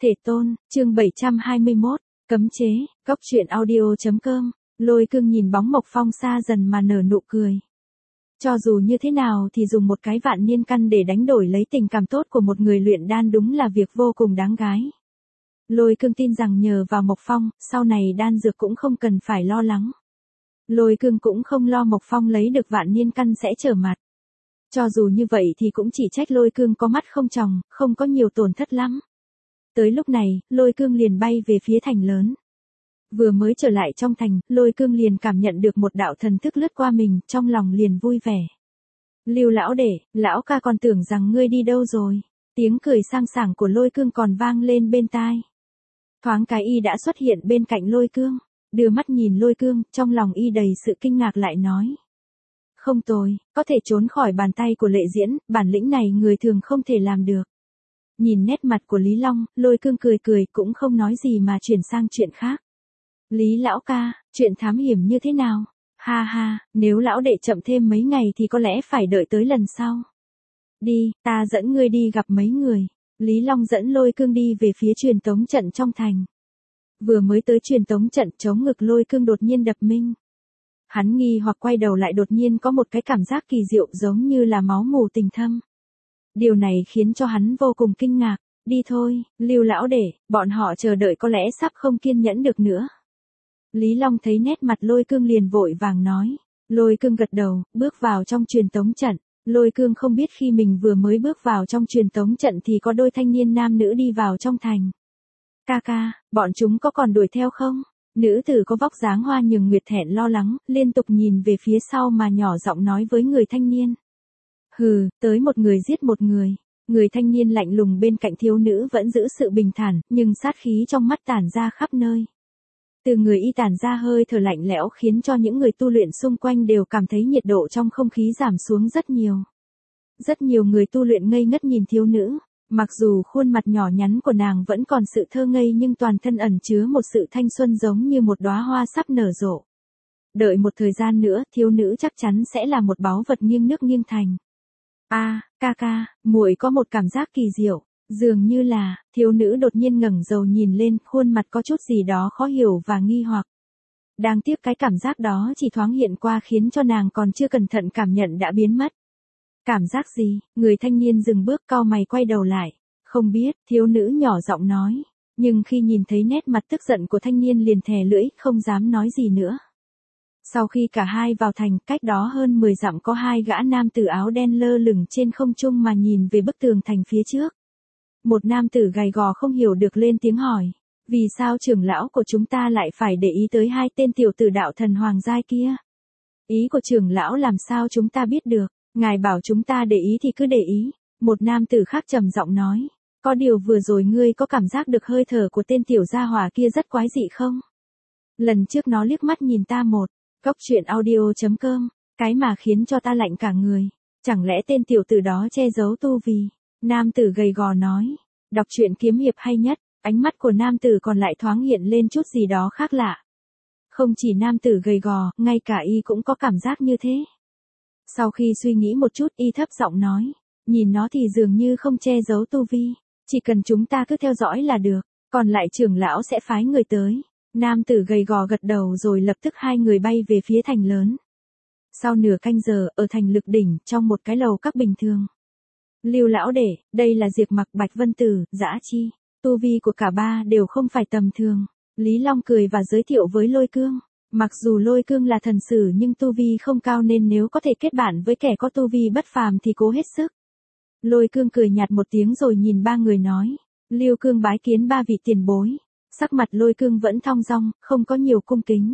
Thể tôn, chương 721, cấm chế, góc truyện audio.com, Lôi Cương nhìn bóng Mộc Phong xa dần mà nở nụ cười. Cho dù như thế nào thì dùng một cái vạn niên căn để đánh đổi lấy tình cảm tốt của một người luyện đan đúng là việc vô cùng đáng gái. Lôi Cương tin rằng nhờ vào Mộc Phong, sau này đan dược cũng không cần phải lo lắng. Lôi Cương cũng không lo Mộc Phong lấy được vạn niên căn sẽ trở mặt. Cho dù như vậy thì cũng chỉ trách Lôi Cương có mắt không tròng, không có nhiều tổn thất lắm. Tới lúc này, Lôi Cương liền bay về phía thành lớn. Vừa mới trở lại trong thành, Lôi Cương liền cảm nhận được một đạo thần thức lướt qua mình, trong lòng liền vui vẻ. Lưu lão đệ, lão ca còn tưởng rằng ngươi đi đâu rồi. Tiếng cười sang sảng của Lôi Cương còn vang lên bên tai. Thoáng cái y đã xuất hiện bên cạnh Lôi Cương, đưa mắt nhìn Lôi Cương, trong lòng y đầy sự kinh ngạc lại nói. Không tồi, có thể trốn khỏi bàn tay của Lệ Diễn, bản lĩnh này người thường không thể làm được. Nhìn nét mặt của Lý Long, Lôi Cương cười cười cũng không nói gì mà chuyển sang chuyện khác. Lý lão ca, chuyện thám hiểm như thế nào? Ha ha, nếu lão đệ chậm thêm mấy ngày thì có lẽ phải đợi tới lần sau. Đi, ta dẫn ngươi đi gặp mấy người. Lý Long dẫn Lôi Cương đi về phía truyền tống trận trong thành. Vừa mới tới truyền tống trận, chống ngực Lôi Cương đột nhiên đập minh. Hắn nghi hoặc quay đầu lại, đột nhiên có một cái cảm giác kỳ diệu giống như là máu mù tình thâm. Điều này khiến cho hắn vô cùng kinh ngạc. Đi thôi, Lưu lão đệ, bọn họ chờ đợi có lẽ sắp không kiên nhẫn được nữa. Lý Long thấy nét mặt Lôi Cương liền vội vàng nói. Lôi Cương gật đầu, bước vào trong truyền tống trận. Lôi Cương không biết khi mình vừa mới bước vào trong truyền tống trận thì có đôi thanh niên nam nữ đi vào trong thành. Ca ca, bọn chúng có còn đuổi theo không? Nữ tử có vóc dáng hoa nhường nguyệt thẹn lo lắng, liên tục nhìn về phía sau mà nhỏ giọng nói với người thanh niên. Hừ, tới một người giết một người. Người thanh niên lạnh lùng bên cạnh thiếu nữ vẫn giữ sự bình thản, nhưng sát khí trong mắt tản ra khắp nơi. Từ người y tản ra hơi thở lạnh lẽo khiến cho những người tu luyện xung quanh đều cảm thấy nhiệt độ trong không khí giảm xuống rất nhiều. Rất nhiều người tu luyện ngây ngất nhìn thiếu nữ, mặc dù khuôn mặt nhỏ nhắn của nàng vẫn còn sự thơ ngây nhưng toàn thân ẩn chứa một sự thanh xuân giống như một đóa hoa sắp nở rộ. Đợi một thời gian nữa, thiếu nữ chắc chắn sẽ là một báu vật nghiêng nước nghiêng thành. Ca ca, muội có một cảm giác kỳ diệu, dường như là, thiếu nữ đột nhiên ngẩng đầu nhìn lên, khuôn mặt có chút gì đó khó hiểu và nghi hoặc. Đáng tiếc cái cảm giác đó chỉ thoáng hiện qua khiến cho nàng còn chưa cẩn thận cảm nhận đã biến mất. Cảm giác gì? Người thanh niên dừng bước cau mày quay đầu lại. Không biết, thiếu nữ nhỏ giọng nói. Nhưng khi nhìn thấy nét mặt tức giận của thanh niên liền thè lưỡi, không dám nói gì nữa. Sau khi cả hai vào thành, cách đó hơn 10 dặm có hai gã nam tử áo đen lơ lửng trên không trung mà nhìn về bức tường thành phía trước. Một nam tử gầy gò không hiểu được lên tiếng hỏi. Vì sao trưởng lão của chúng ta lại phải để ý tới hai tên tiểu tử đạo thần hoàng giai kia? Ý của trưởng lão làm sao chúng ta biết được? Ngài bảo chúng ta để ý thì cứ để ý. Một nam tử khác trầm giọng nói. Có điều vừa rồi ngươi có cảm giác được hơi thở của tên tiểu gia hỏa kia rất quái dị không? Lần trước nó liếc mắt nhìn ta một. Góc truyện audio.com, cái mà khiến cho ta lạnh cả người. Chẳng lẽ tên tiểu tử đó che giấu tu vi? Nam tử gầy gò nói. Đọc truyện kiếm hiệp hay nhất, ánh mắt của nam tử còn lại thoáng hiện lên chút gì đó khác lạ. Không chỉ nam tử gầy gò, ngay cả y cũng có cảm giác như thế. Sau khi suy nghĩ một chút, y thấp giọng nói. Nhìn nó thì dường như không che giấu tu vi. Chỉ cần chúng ta cứ theo dõi là được. Còn lại trưởng lão sẽ phái người tới. Nam tử gầy gò gật đầu rồi lập tức hai người bay về phía thành lớn. Sau nửa canh giờ, ở thành Lực Đỉnh, trong một cái lầu các bình thường. Lưu lão đệ, đây là Diệp Mặc, Bạch Vân Tử, Dã Chi. Tu vi của cả ba đều không phải tầm thường. Lý Long cười và giới thiệu với Lôi Cương. Mặc dù Lôi Cương là thần sử nhưng tu vi không cao nên nếu có thể kết bạn với kẻ có tu vi bất phàm thì cố hết sức. Lôi Cương cười nhạt một tiếng rồi nhìn ba người nói. Lưu Cương bái kiến ba vị tiền bối. Sắc mặt Lôi Cương vẫn thong dong, không có nhiều cung kính.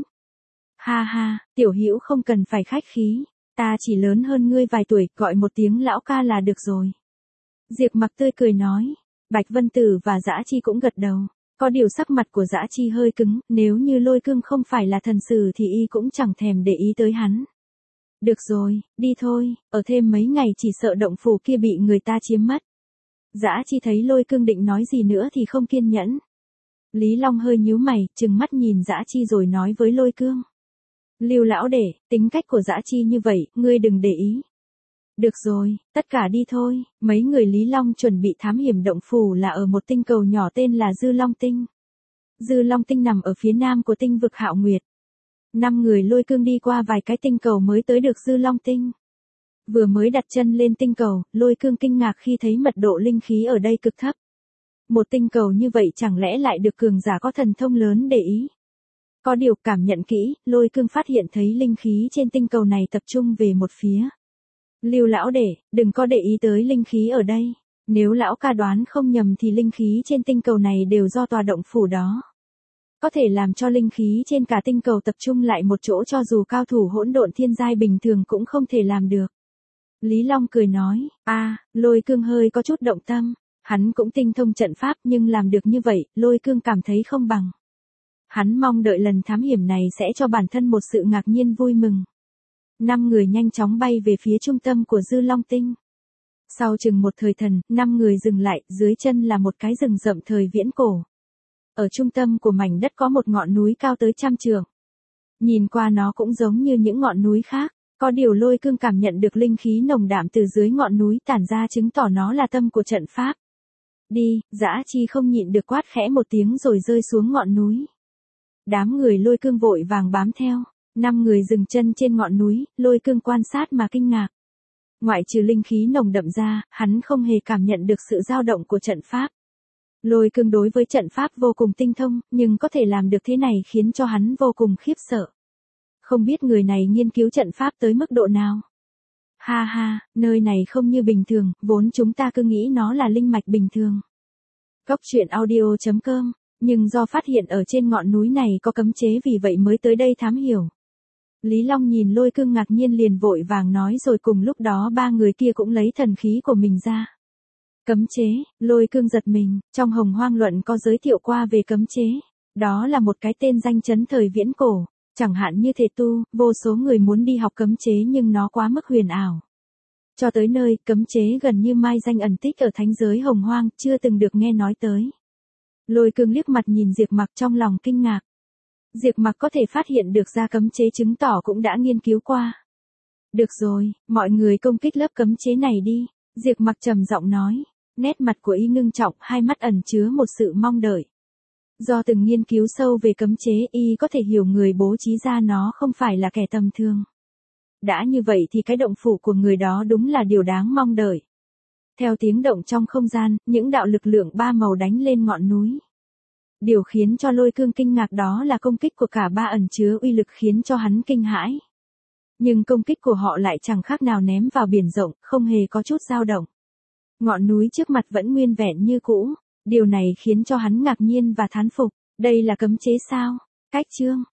Ha ha, tiểu hữu không cần phải khách khí. Ta chỉ lớn hơn ngươi vài tuổi, gọi một tiếng lão ca là được rồi. Diệp Mặc tươi cười nói. Bạch Vân Tử và Dã Chi cũng gật đầu. Có điều sắc mặt của Dã Chi hơi cứng, nếu như Lôi Cương không phải là thần sử thì y cũng chẳng thèm để ý tới hắn. Được rồi, đi thôi, ở thêm mấy ngày chỉ sợ động phủ kia bị người ta chiếm mất. Dã Chi thấy Lôi Cương định nói gì nữa thì không kiên nhẫn. Lý Long hơi nhíu mày, trừng mắt nhìn Dã Chi rồi nói với Lôi Cương. Lưu lão đệ, tính cách của Dã Chi như vậy, ngươi đừng để ý. Được rồi, tất cả đi thôi, mấy người Lý Long chuẩn bị thám hiểm động phủ là ở một tinh cầu nhỏ tên là Dư Long Tinh. Dư Long Tinh nằm ở phía nam của tinh vực Hạo Nguyệt. 5 người Lôi Cương đi qua vài cái tinh cầu mới tới được Dư Long Tinh. Vừa mới đặt chân lên tinh cầu, Lôi Cương kinh ngạc khi thấy mật độ linh khí ở đây cực thấp. Một tinh cầu như vậy chẳng lẽ lại được cường giả có thần thông lớn để ý. Có điều cảm nhận kỹ, Lôi Cương phát hiện thấy linh khí trên tinh cầu này tập trung về một phía. Lưu lão đệ, đừng có để ý tới linh khí ở đây. Nếu lão ca đoán không nhầm thì linh khí trên tinh cầu này đều do tòa động phủ đó. Có thể làm cho linh khí trên cả tinh cầu tập trung lại một chỗ cho dù cao thủ hỗn độn thiên giai bình thường cũng không thể làm được. Lý Long cười nói, Lôi Cương hơi có chút động tâm. Hắn cũng tinh thông trận pháp nhưng làm được như vậy, Lôi Cương cảm thấy không bằng. Hắn mong đợi lần thám hiểm này sẽ cho bản thân một sự ngạc nhiên vui mừng. 5 người nhanh chóng bay về phía trung tâm của Dư Long Tinh. Sau chừng một thời thần, 5 người dừng lại, dưới chân là một cái rừng rậm thời viễn cổ. Ở trung tâm của mảnh đất có một ngọn núi cao tới 100 trượng. Nhìn qua nó cũng giống như những ngọn núi khác, có điều Lôi Cương cảm nhận được linh khí nồng đạm từ dưới ngọn núi tản ra chứng tỏ nó là tâm của trận pháp. Đi, Dã Chi không nhịn được quát khẽ một tiếng rồi rơi xuống ngọn núi. Đám người Lôi Cương vội vàng bám theo. 5 người dừng chân trên ngọn núi, Lôi Cương quan sát mà kinh ngạc. Ngoại trừ linh khí nồng đậm ra, hắn không hề cảm nhận được sự dao động của trận pháp. Lôi Cương đối với trận pháp vô cùng tinh thông, nhưng có thể làm được thế này khiến cho hắn vô cùng khiếp sợ. Không biết người này nghiên cứu trận pháp tới mức độ nào. Ha ha, nơi này không như bình thường, vốn chúng ta cứ nghĩ nó là linh mạch bình thường. Cốc truyện audio.com, nhưng do phát hiện ở trên ngọn núi này có cấm chế vì vậy mới tới đây thám hiểu. Lý Long nhìn Lôi Cương ngạc nhiên liền vội vàng nói rồi cùng lúc đó 3 người kia cũng lấy thần khí của mình ra. Cấm chế, Lôi Cương giật mình, trong Hồng Hoang Luận có giới thiệu qua về cấm chế. Đó là một cái tên danh chấn thời viễn cổ, chẳng hạn như thể tu, vô số người muốn đi học cấm chế nhưng nó quá mức huyền ảo. Cho tới nơi, cấm chế gần như mai danh ẩn tích ở thánh giới Hồng Hoang, chưa từng được nghe nói tới. Lôi Cương liếc mặt nhìn Diệp Mặc trong lòng kinh ngạc. Diệp Mặc có thể phát hiện được ra cấm chế chứng tỏ cũng đã nghiên cứu qua. Được rồi, mọi người công kích lớp cấm chế này đi, Diệp Mặc trầm giọng nói, nét mặt của y ngưng trọng, hai mắt ẩn chứa một sự mong đợi. Do từng nghiên cứu sâu về cấm chế, y có thể hiểu người bố trí ra nó không phải là kẻ tầm thường. Đã như vậy thì cái động phủ của người đó đúng là điều đáng mong đợi. Theo tiếng động trong không gian, những đạo lực lượng 3 màu đánh lên ngọn núi. Điều khiến cho Lôi Cương kinh ngạc đó là công kích của cả 3 ẩn chứa uy lực khiến cho hắn kinh hãi. Nhưng công kích của họ lại chẳng khác nào ném vào biển rộng, không hề có chút dao động. Ngọn núi trước mặt vẫn nguyên vẹn như cũ, điều này khiến cho hắn ngạc nhiên và thán phục, đây là cấm chế sao? Cách chương